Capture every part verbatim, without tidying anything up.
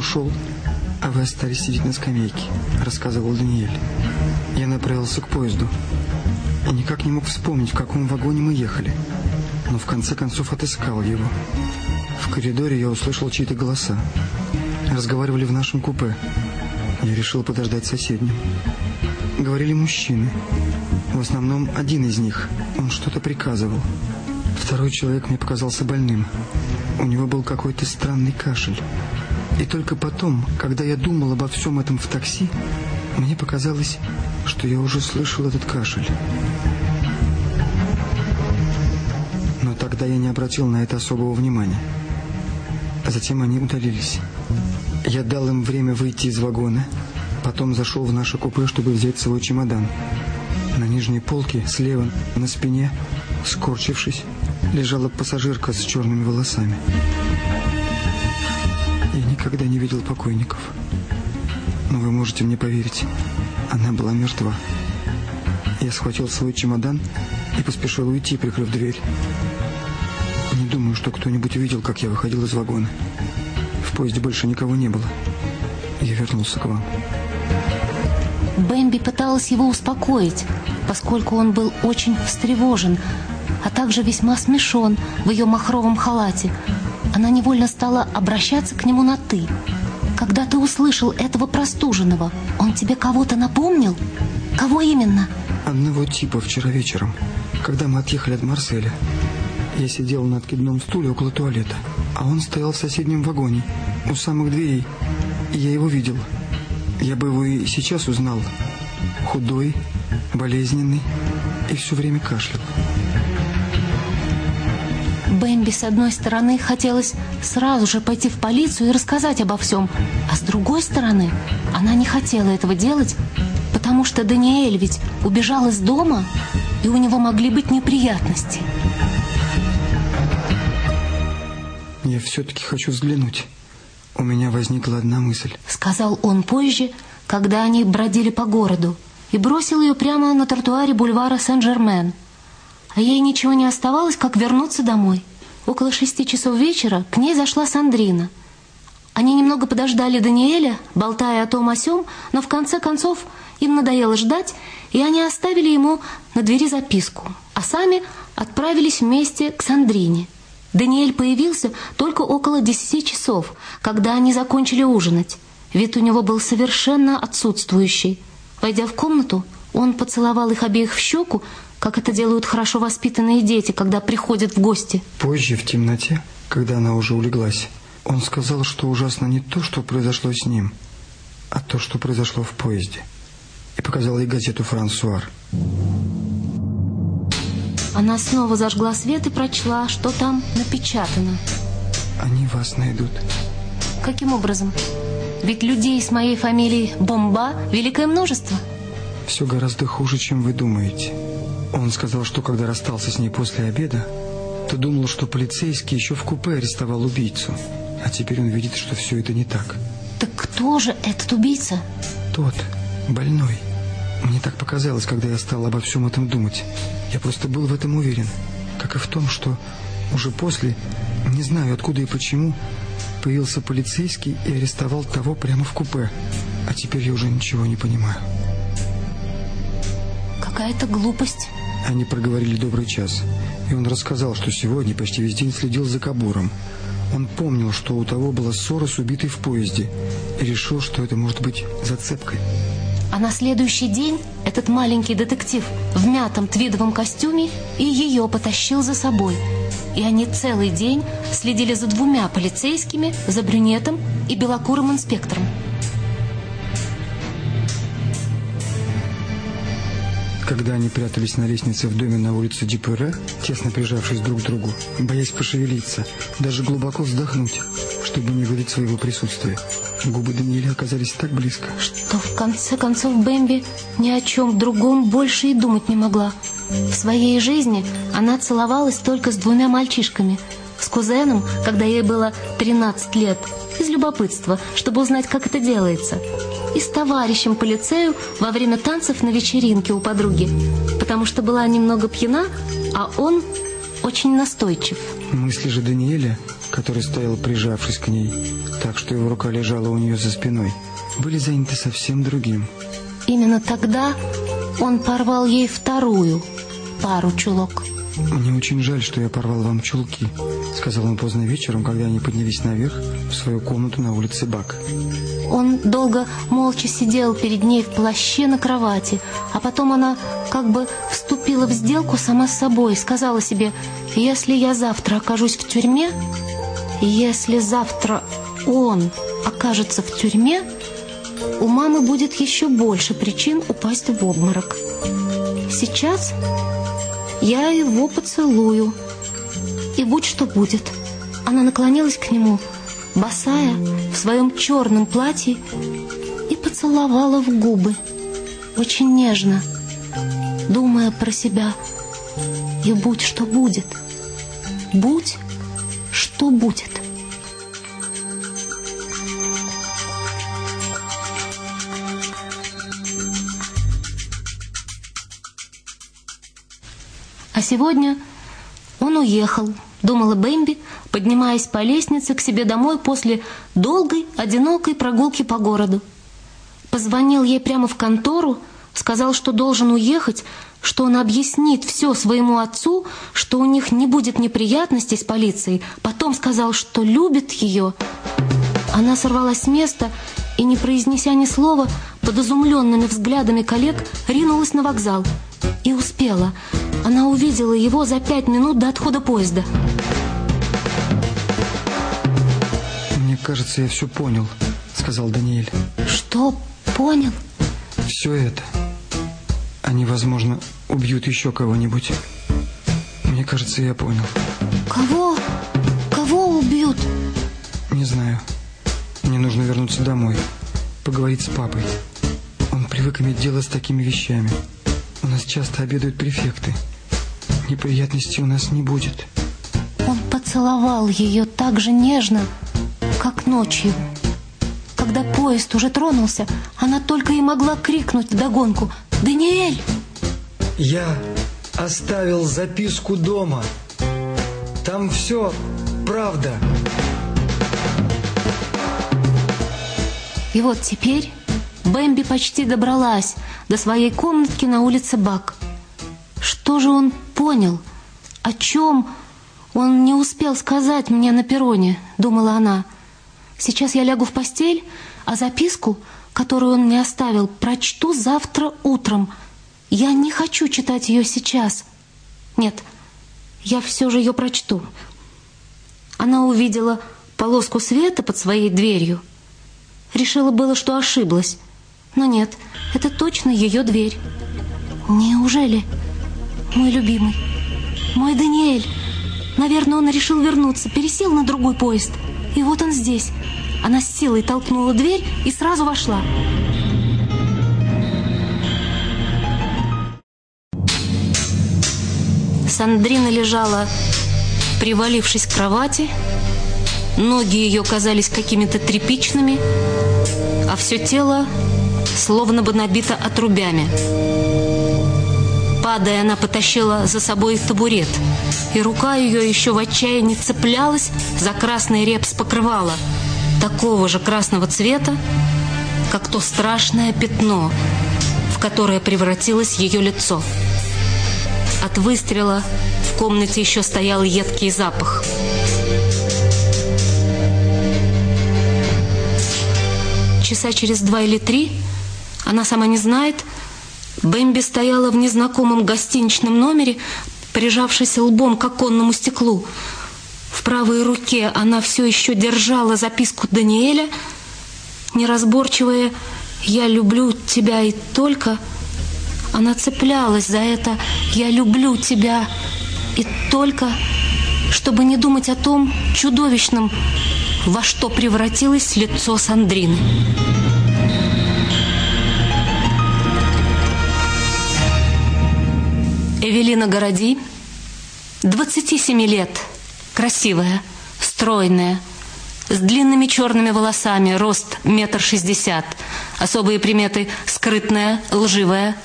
ушел, а вы остались сидеть на скамейке», — рассказывал Даниэль. «Я направился к поезду и никак не мог вспомнить, в каком вагоне мы ехали, но в конце концов отыскал его. В коридоре я услышал чьи-то голоса. Разговаривали в нашем купе. Я решил подождать в соседнем. Говорили мужчины. В основном один из них. Он что-то приказывал. Второй человек мне показался больным. У него был какой-то странный кашель. И только потом, когда я думал обо всем этом в такси, мне показалось, что я уже слышал этот кашель. Но тогда я не обратил на это особого внимания. А затем они удалились. Я дал им время выйти из вагона, потом зашел в наше купе, чтобы взять свой чемодан. На нижней полке, слева, на спине, скорчившись, лежала пассажирка с черными волосами. Я никогда не видел покойников. Но вы можете мне поверить, она была мертва. Я схватил свой чемодан и поспешил уйти, прикрыв дверь. Не думаю, что кто-нибудь увидел, как я выходил из вагона. В поезде больше никого не было. Я вернулся к вам. Бэмби пыталась его успокоить, поскольку он был очень встревожен, а также весьма смешон в ее махровом халате. Она невольно стала обращаться к нему на «ты». «Когда ты услышал этого простуженного, он тебе кого-то напомнил? Кого именно?» «Одного типа вчера вечером, когда мы отъехали от Марселя. Я сидел на откидном стуле около туалета, а он стоял в соседнем вагоне, у самых дверей, и я его видел. Я бы его и сейчас узнал. Худой, болезненный и все время кашлял». Бэмби, с одной стороны, хотелось сразу же пойти в полицию и рассказать обо всем, а с другой стороны, она не хотела этого делать, потому что Даниэль ведь убежал из дома, и у него могли быть неприятности. «Я все-таки хочу взглянуть. У меня возникла одна мысль», — сказал он позже, когда они бродили по городу, и бросил ее прямо на тротуаре бульвара Сен-Жермен. А ей ничего не оставалось, как вернуться домой. Около шести часов вечера к ней зашла Сандрина. Они немного подождали Даниэля, болтая о том о сём, но в конце концов им надоело ждать, и они оставили ему на двери записку, а сами отправились вместе к Сандрине. Даниэль появился только около десяти часов, когда они закончили ужинать. Вид у него был совершенно отсутствующий. Войдя в комнату, он поцеловал их обеих в щеку, как это делают хорошо воспитанные дети, когда приходят в гости. Позже, в темноте, когда она уже улеглась, он сказал, что ужасно не то, что произошло с ним, а то, что произошло в поезде. И показал ей газету «Франсуар». Она снова зажгла свет и прочла, что там напечатано. «Они вас найдут». Каким образом? Ведь людей с моей фамилией Бомба великое множество. Все гораздо хуже, чем вы думаете. Он сказал, что когда расстался с ней после обеда, то думал, что полицейский еще в купе арестовал убийцу. А теперь он видит, что все это не так. Так кто же этот убийца? Тот, больной. Мне так показалось, когда я стал обо всем этом думать. Я просто был в этом уверен. Как и в том, что уже после, не знаю откуда и почему, появился полицейский и арестовал того прямо в купе. А теперь я уже ничего не понимаю. Какая-то глупость. Они проговорили добрый час, и он рассказал, что сегодня почти весь день следил за Кабуром. Он помнил, что у того была ссора с убитой в поезде, и решил, что это может быть зацепкой. А на следующий день этот маленький детектив в мятом твидовом костюме и ее потащил за собой. И они целый день следили за двумя полицейскими, за брюнетом и белокурым инспектором. Когда они прятались на лестнице в доме на улице Дюпюре, тесно прижавшись друг к другу, боясь пошевелиться, даже глубоко вздохнуть, чтобы не выдать своего присутствия, губы Даниэля оказались так близко, что в конце концов Бэмби ни о чем другом больше и думать не могла. В своей жизни она целовалась только с двумя мальчишками. С кузеном, когда ей было тринадцать лет, из любопытства, чтобы узнать, как это делается, и с товарищем по лицею во время танцев на вечеринке у подруги, потому что была немного пьяна, а он очень настойчив. Мысли же Даниэля, который стоял, прижавшись к ней, так что его рука лежала у нее за спиной, были заняты совсем другим. Именно тогда он порвал ей вторую пару чулок. «Мне очень жаль, что я порвал вам чулки», — сказал он поздно вечером, когда они поднялись наверх в свою комнату на улице Бак. Он долго молча сидел перед ней в плаще на кровати, а потом она как бы вступила в сделку сама с собой, сказала себе: «Если я завтра окажусь в тюрьме, если завтра он окажется в тюрьме, у мамы будет еще больше причин упасть в обморок. Сейчас я его поцелую, и будь что будет». Она наклонилась к нему, босая, в своем черном платье, и поцеловала в губы, очень нежно, думая про себя: «И будь что будет, будь что будет». А сегодня он уехал, думала Бэмби, поднимаясь по лестнице к себе домой после долгой, одинокой прогулки по городу. Позвонил ей прямо в контору, сказал, что должен уехать, что он объяснит все своему отцу, что у них не будет неприятностей с полицией, потом сказал, что любит ее. Она сорвалась с места и, не произнеся ни слова, под изумленными взглядами коллег ринулась на вокзал. И успела. Она увидела его за пять минут до отхода поезда. «Мне кажется, я все понял», — сказал Даниэль. «Что понял?» «Все это. Они, возможно, убьют еще кого-нибудь. Мне кажется, я понял». «Кого? Кого убьют?» «Не знаю. Мне нужно вернуться домой, поговорить с папой. Он привык иметь дело с такими вещами. У нас часто обедают префекты. Неприятностей у нас не будет». Он поцеловал ее так же нежно, как ночью. Когда поезд уже тронулся, она только и могла крикнуть вдогонку: «Даниэль!» «Я оставил записку дома. Там все правда». И вот теперь Бэмби почти добралась до своей комнатки на улице Бак. Что же он понял? О чем он не успел сказать мне на перроне, думала она. Сейчас я лягу в постель, а записку, которую он мне оставил, прочту завтра утром. Я не хочу читать ее сейчас. Нет, я все же ее прочту. Она увидела полоску света под своей дверью. Решила было, что ошиблась. Но нет, это точно ее дверь. Неужели? Мой любимый, мой Даниэль. Наверное, он решил вернуться, пересел на другой поезд. И вот он здесь. Она с силой толкнула дверь и сразу вошла. Сандрина лежала, привалившись к кровати. Ноги ее казались какими-то тряпичными, а все тело словно бы набито отрубями. Падая, она потащила за собой табурет, и рука ее еще в отчаянии цеплялась за красный репс покрывала, такого же красного цвета, как то страшное пятно, в которое превратилось ее лицо. От выстрела в комнате еще стоял едкий запах. Часа через два или три, она сама не знает, Бэмби стояла в незнакомом гостиничном номере, прижавшись лбом к оконному стеклу. В правой руке она все еще держала записку Даниэля, неразборчивая «Я люблю тебя и только». Она цеплялась за это «Я люблю тебя и только», чтобы не думать о том чудовищном, во что превратилось лицо Сандрины. Эвелина Городи, двадцати семи лет, красивая, стройная, с длинными черными волосами, рост метр шестьдесят, особые приметы: скрытная, лживая,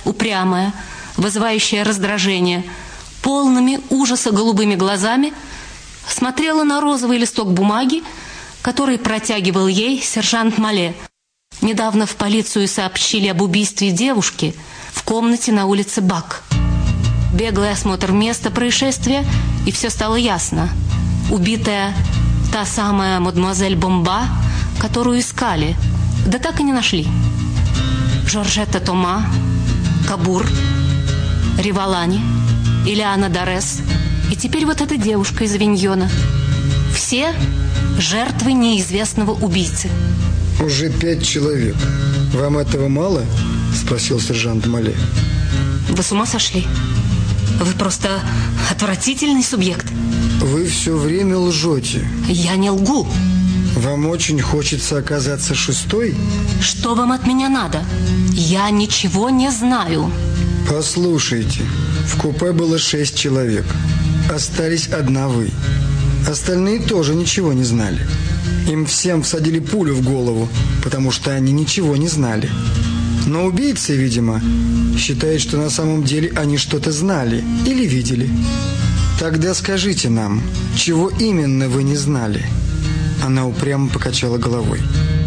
смотрела на розовый листок бумаги, который протягивал ей сержант Мале. Недавно в полицию сообщили об убийстве девушки в комнате на улице Бак. Беглый осмотр места происшествия, и все стало ясно. Убитая та самая мадемуазель Бомба, которую искали, да так и не нашли. Жоржетта Тома, Кабур, Ривалани, Илиана Дорес и теперь вот эта девушка из Авиньона. Все жертвы неизвестного убийцы. Уже пять человек. Вам этого мало? Спросил сержант Мале. Вы с ума сошли? Вы просто отвратительный субъект. Вы все время лжете. Я не лгу. Вам очень хочется оказаться шестой? Что вам от меня надо? Я ничего не знаю. Послушайте, в купе было шесть человек. Остались одна вы. Остальные тоже ничего не знали. Им всем всадили пулю в голову, потому что они ничего не знали. Но убийца, видимо, считает, что на самом деле они что-то знали или видели. Тогда скажите нам, чего именно вы не знали? Она упрямо покачала головой.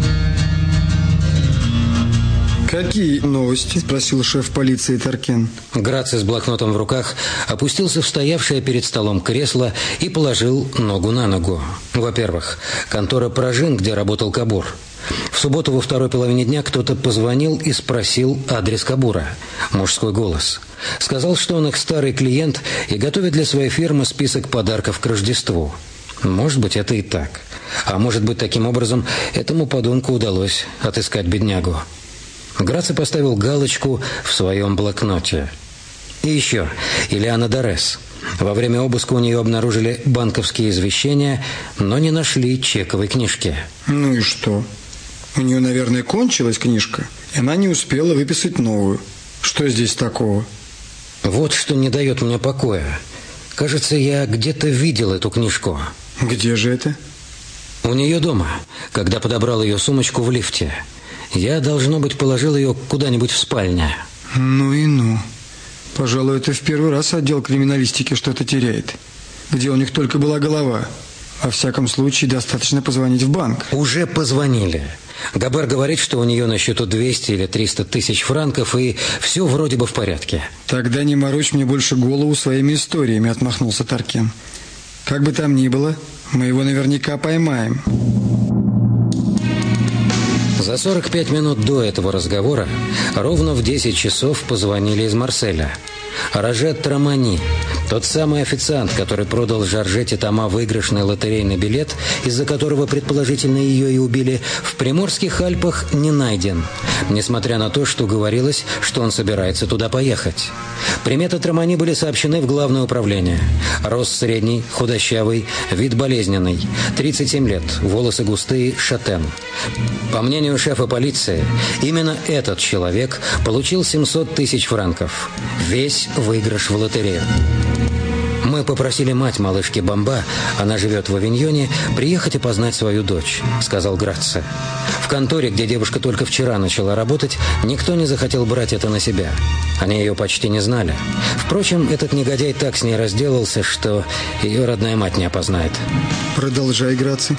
«Какие новости?» – спросил шеф полиции Таркен. Граци с блокнотом в руках опустился в стоявшее перед столом кресло и положил ногу на ногу. Во-первых, контора Прожин, где работал Кабур. В субботу во второй половине дня кто-то позвонил и спросил адрес Кабура. Мужской голос. Сказал, что он их старый клиент и готовит для своей фирмы список подарков к Рождеству. Может быть, это и так. А может быть, таким образом этому подонку удалось отыскать беднягу. Граци поставил галочку в своем блокноте. И еще, Илиана Дорес. Во время обыска у нее обнаружили банковские извещения, но не нашли чековой книжки. Ну и что? У нее, наверное, кончилась книжка, и она не успела выписать новую. Что здесь такого? Вот что не дает мне покоя. Кажется, я где-то видел эту книжку. Где же это? У нее дома, когда подобрал ее сумочку в лифте. Я, должно быть, положил ее куда-нибудь в спальне. Ну и ну. Пожалуй, это в первый раз отдел криминалистики что-то теряет. Где у них только была голова. Во всяком случае, достаточно позвонить в банк. Уже позвонили. Габер говорит, что у нее на счету двести или триста тысяч франков, и все вроде бы в порядке. Тогда не морочь мне больше голову своими историями, отмахнулся Таркен. Как бы там ни было, мы его наверняка поймаем. За сорок пять минут до этого разговора ровно в десять часов позвонили из Марселя. Рожет Трамани, тот самый официант, который продал Жоржетте Тома выигрышный лотерейный билет, из-за которого, предположительно, ее и убили, в Приморских Альпах не найден, несмотря на то, что говорилось, что он собирается туда поехать. Приметы Трамани были сообщены в Главное управление. Рост средний, худощавый, вид болезненный, тридцать семь лет, волосы густые, шатен. По мнению шефа полиции, именно этот человек получил семьсот тысяч франков. Весь выигрыш в лотерею. Мы попросили мать малышки Бомба, она живет в Авиньоне, приехать опознать свою дочь, сказал Граци. В конторе, где девушка только вчера начала работать, никто не захотел брать это на себя. Они ее почти не знали. Впрочем, этот негодяй так с ней разделался, что ее родная мать не опознает. Продолжай, Граци.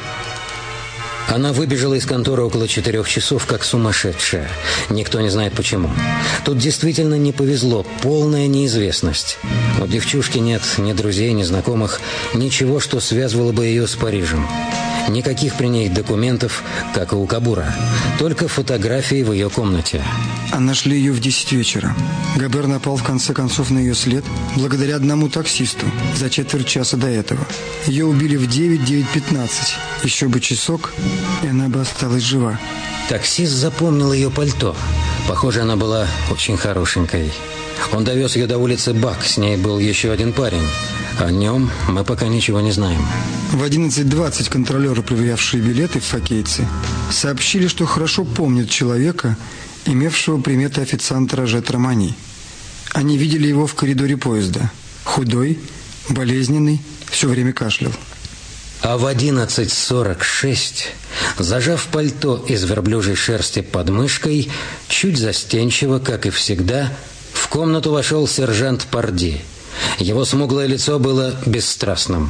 Она выбежала из конторы около четырех часов, как сумасшедшая. Никто не знает почему. Тут действительно не повезло, полная неизвестность. У девчушки нет ни друзей, ни знакомых, ничего, что связывало бы ее с Парижем. Никаких при ней документов, как и у Кабура. Только фотографии в ее комнате. А нашли ее в десять вечера. Габер напал в конце концов на ее след благодаря одному таксисту за четверть часа до этого. Ее убили в девять, девять пятнадцать. Еще бы часок, и она бы осталась жива. Таксист запомнил ее пальто. Похоже, она была очень хорошенькой. Он довез ее до улицы Бак. С ней был еще один парень. О нем мы пока ничего не знаем. В одиннадцать двадцать контролеры, проверявшие билеты в Фокейце, сообщили, что хорошо помнят человека, имевшего приметы официанта Рожет Трамани. Они видели его в коридоре поезда. Худой, болезненный, все время кашлял. А в одиннадцать сорок шесть, зажав пальто из верблюжьей шерсти под мышкой, чуть застенчиво, как и всегда, в комнату вошел сержант Парди. Его смуглое лицо было бесстрастным.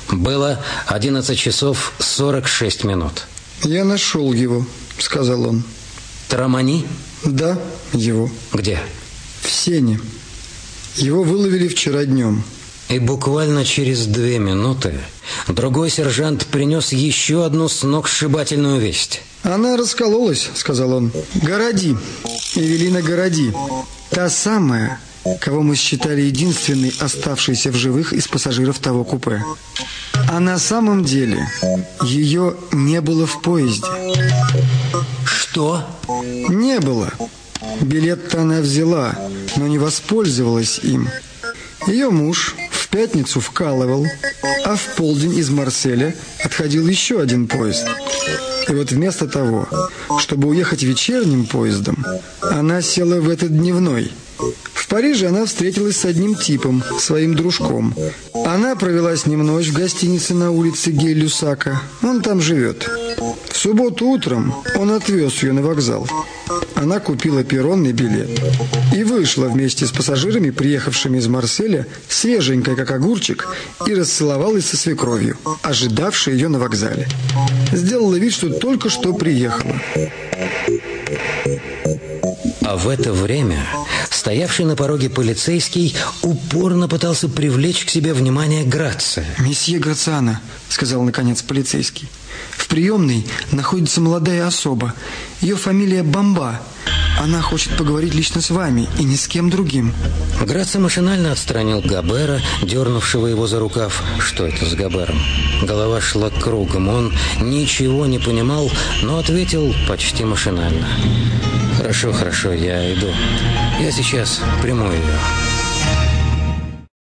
Было одиннадцать часов сорок шесть минут. «Я нашел его», — сказал он. Трамани? «Да, его». Где? «В сене. Его выловили вчера днем». И буквально через две минуты другой сержант принес еще одну сногсшибательную весть. «Она раскололась», — сказал он. «Городи. Эвелина Городи. Та самая, кого мы считали единственной оставшейся в живых из пассажиров того купе. А на самом деле ее не было в поезде». «Что?» «Не было. Билет-то она взяла, но не воспользовалась им. Ее муж в пятницу вкалывал, а в полдень из Марселя отходил еще один поезд. И вот вместо того, чтобы уехать вечерним поездом, она села в этот дневной. В Париже она встретилась с одним типом, своим дружком. Она провела с ним ночь в гостинице на улице Гей-Люсака. Он там живет. В субботу утром он отвез ее на вокзал. Она купила перронный билет и вышла вместе с пассажирами, приехавшими из Марселя, свеженькая, как огурчик, и расцеловалась со свекровью, ожидавшей ее на вокзале. Сделала вид, что только что приехала». А в это время стоявший на пороге полицейский упорно пытался привлечь к себе внимание Грация. «Месье Грациано», — сказал наконец полицейский, — «в приемной находится молодая особа. Ее фамилия Бамба. Она хочет поговорить лично с вами и ни с кем другим». Грация машинально отстранил Габера, дернувшего его за рукав. Что это с Габером? Голова шла кругом. Он ничего не понимал, но ответил почти машинально. «Хорошо, хорошо, я иду. Я сейчас приму ее».